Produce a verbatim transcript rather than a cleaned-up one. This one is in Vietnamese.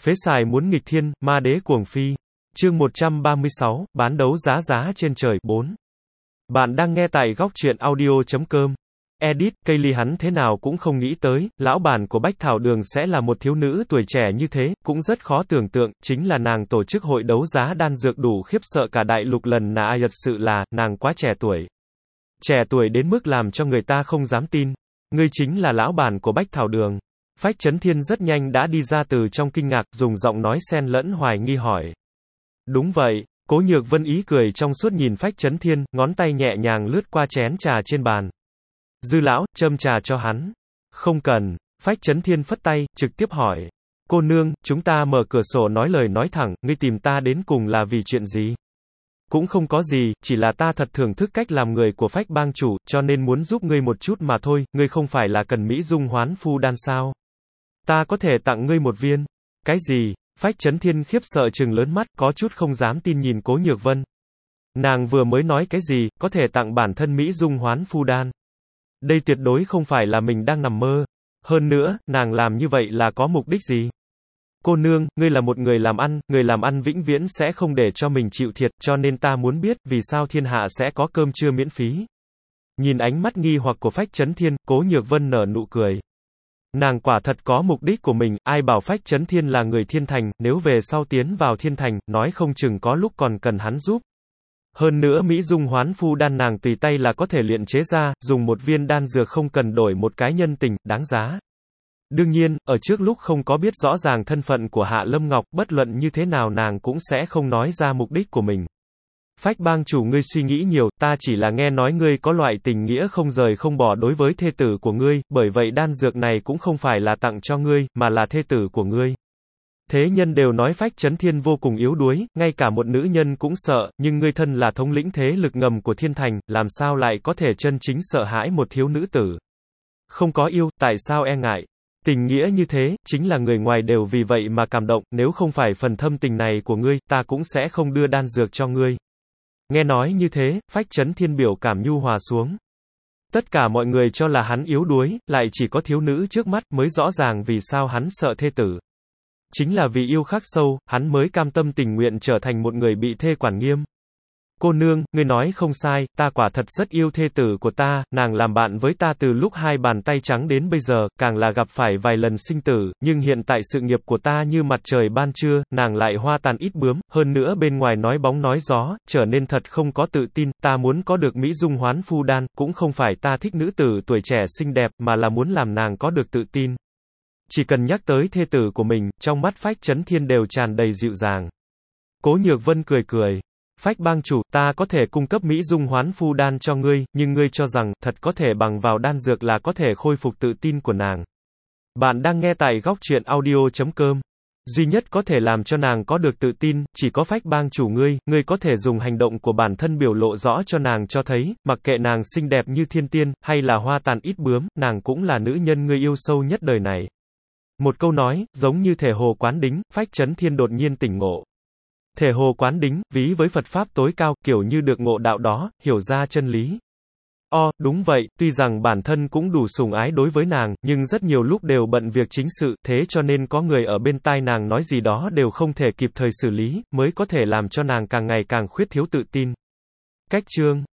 Phế xài muốn nghịch thiên, ma đế cuồng phi. Chương một trăm ba mươi sáu, bán đấu giá giá trên trời, bốn. Bạn đang nghe tại góc truyện audio chấm com. Edit, Kaylee hắn thế nào cũng không nghĩ tới, lão bản của Bách Thảo Đường sẽ là một thiếu nữ tuổi trẻ như thế, cũng rất khó tưởng tượng, chính là nàng tổ chức hội đấu giá đan dược đủ khiếp sợ cả đại lục lần nà thật sự là, nàng quá trẻ tuổi. Trẻ tuổi đến mức làm cho người ta không dám tin. Ngươi chính là lão bản của Bách Thảo Đường. Phách Chấn Thiên rất nhanh đã đi ra từ trong kinh ngạc, dùng giọng nói xen lẫn hoài nghi hỏi. Đúng vậy, Cố Nhược Vân ý cười trong suốt nhìn Phách Chấn Thiên, ngón tay nhẹ nhàng lướt qua chén trà trên bàn. Dư lão, châm trà cho hắn. Không cần, Phách Chấn Thiên phất tay, trực tiếp hỏi. Cô nương, chúng ta mở cửa sổ nói lời nói thẳng, ngươi tìm ta đến cùng là vì chuyện gì? Cũng không có gì, chỉ là ta thật thưởng thức cách làm người của Phách bang chủ, cho nên muốn giúp ngươi một chút mà thôi, ngươi không phải là cần Mỹ Dung hoán phu đan sao? Ta có thể tặng ngươi một viên. Cái gì? Phách Chấn Thiên khiếp sợ trừng lớn mắt, có chút không dám tin nhìn Cố Nhược Vân. Nàng vừa mới nói cái gì, có thể tặng bản thân Mỹ Dung hoán phu đan. Đây tuyệt đối không phải là mình đang nằm mơ. Hơn nữa, nàng làm như vậy là có mục đích gì? Cô nương, ngươi là một người làm ăn, người làm ăn vĩnh viễn sẽ không để cho mình chịu thiệt, cho nên ta muốn biết, vì sao thiên hạ sẽ có cơm trưa miễn phí. Nhìn ánh mắt nghi hoặc của Phách Chấn Thiên, Cố Nhược Vân nở nụ cười. Nàng quả thật có mục đích của mình, ai bảo Phách Chấn Thiên là người thiên thành, nếu về sau tiến vào thiên thành, nói không chừng có lúc còn cần hắn giúp. Hơn nữa Mỹ Dung hoán phu đan nàng tùy tay là có thể luyện chế ra, dùng một viên đan dược không cần đổi một cái nhân tình, đáng giá. Đương nhiên, ở trước lúc không có biết rõ ràng thân phận của Hạ Lâm Ngọc, bất luận như thế nào nàng cũng sẽ không nói ra mục đích của mình. Phách bang chủ ngươi suy nghĩ nhiều, ta chỉ là nghe nói ngươi có loại tình nghĩa không rời không bỏ đối với thê tử của ngươi, bởi vậy đan dược này cũng không phải là tặng cho ngươi, mà là thê tử của ngươi. Thế nhân đều nói Phách Chấn Thiên vô cùng yếu đuối, ngay cả một nữ nhân cũng sợ, nhưng ngươi thân là thống lĩnh thế lực ngầm của thiên thành, làm sao lại có thể chân chính sợ hãi một thiếu nữ tử. Không có yêu, tại sao e ngại? Tình nghĩa như thế, chính là người ngoài đều vì vậy mà cảm động, nếu không phải phần thâm tình này của ngươi, ta cũng sẽ không đưa đan dược cho ngươi. Nghe nói như thế, Phách Chấn Thiên biểu cảm nhu hòa xuống. Tất cả mọi người cho là hắn yếu đuối, lại chỉ có thiếu nữ trước mắt mới rõ ràng vì sao hắn sợ thê tử. Chính là vì yêu khắc sâu, hắn mới cam tâm tình nguyện trở thành một người bị thê quản nghiêm. Cô nương, ngươi nói không sai, ta quả thật rất yêu thê tử của ta, nàng làm bạn với ta từ lúc hai bàn tay trắng đến bây giờ, càng là gặp phải vài lần sinh tử, nhưng hiện tại sự nghiệp của ta như mặt trời ban trưa, nàng lại hoa tàn ít bướm, hơn nữa bên ngoài nói bóng nói gió, trở nên thật không có tự tin, ta muốn có được Mỹ Dung hoán phu đan, cũng không phải ta thích nữ tử tuổi trẻ xinh đẹp, mà là muốn làm nàng có được tự tin. Chỉ cần nhắc tới thê tử của mình, trong mắt Phách Chấn Thiên đều tràn đầy dịu dàng. Cố Nhược Vân cười cười. Phách bang chủ, ta có thể cung cấp Mỹ Dung hoán phu đan cho ngươi, nhưng ngươi cho rằng, thật có thể bằng vào đan dược là có thể khôi phục tự tin của nàng. Bạn đang nghe tại góc truyện audio chấm com. Duy nhất có thể làm cho nàng có được tự tin, chỉ có Phách bang chủ ngươi, ngươi có thể dùng hành động của bản thân biểu lộ rõ cho nàng cho thấy, mặc kệ nàng xinh đẹp như thiên tiên, hay là hoa tàn ít bướm, nàng cũng là nữ nhân ngươi yêu sâu nhất đời này. Một câu nói, giống như thể hồ quán đính, Phách Chấn Thiên đột nhiên tỉnh ngộ. Thể hồ quán đính, ví với Phật Pháp tối cao, kiểu như được ngộ đạo đó, hiểu ra chân lý. O, đúng vậy, tuy rằng bản thân cũng đủ sủng ái đối với nàng, nhưng rất nhiều lúc đều bận việc chính sự, thế cho nên có người ở bên tai nàng nói gì đó đều không thể kịp thời xử lý, mới có thể làm cho nàng càng ngày càng khuyết thiếu tự tin. Cách chương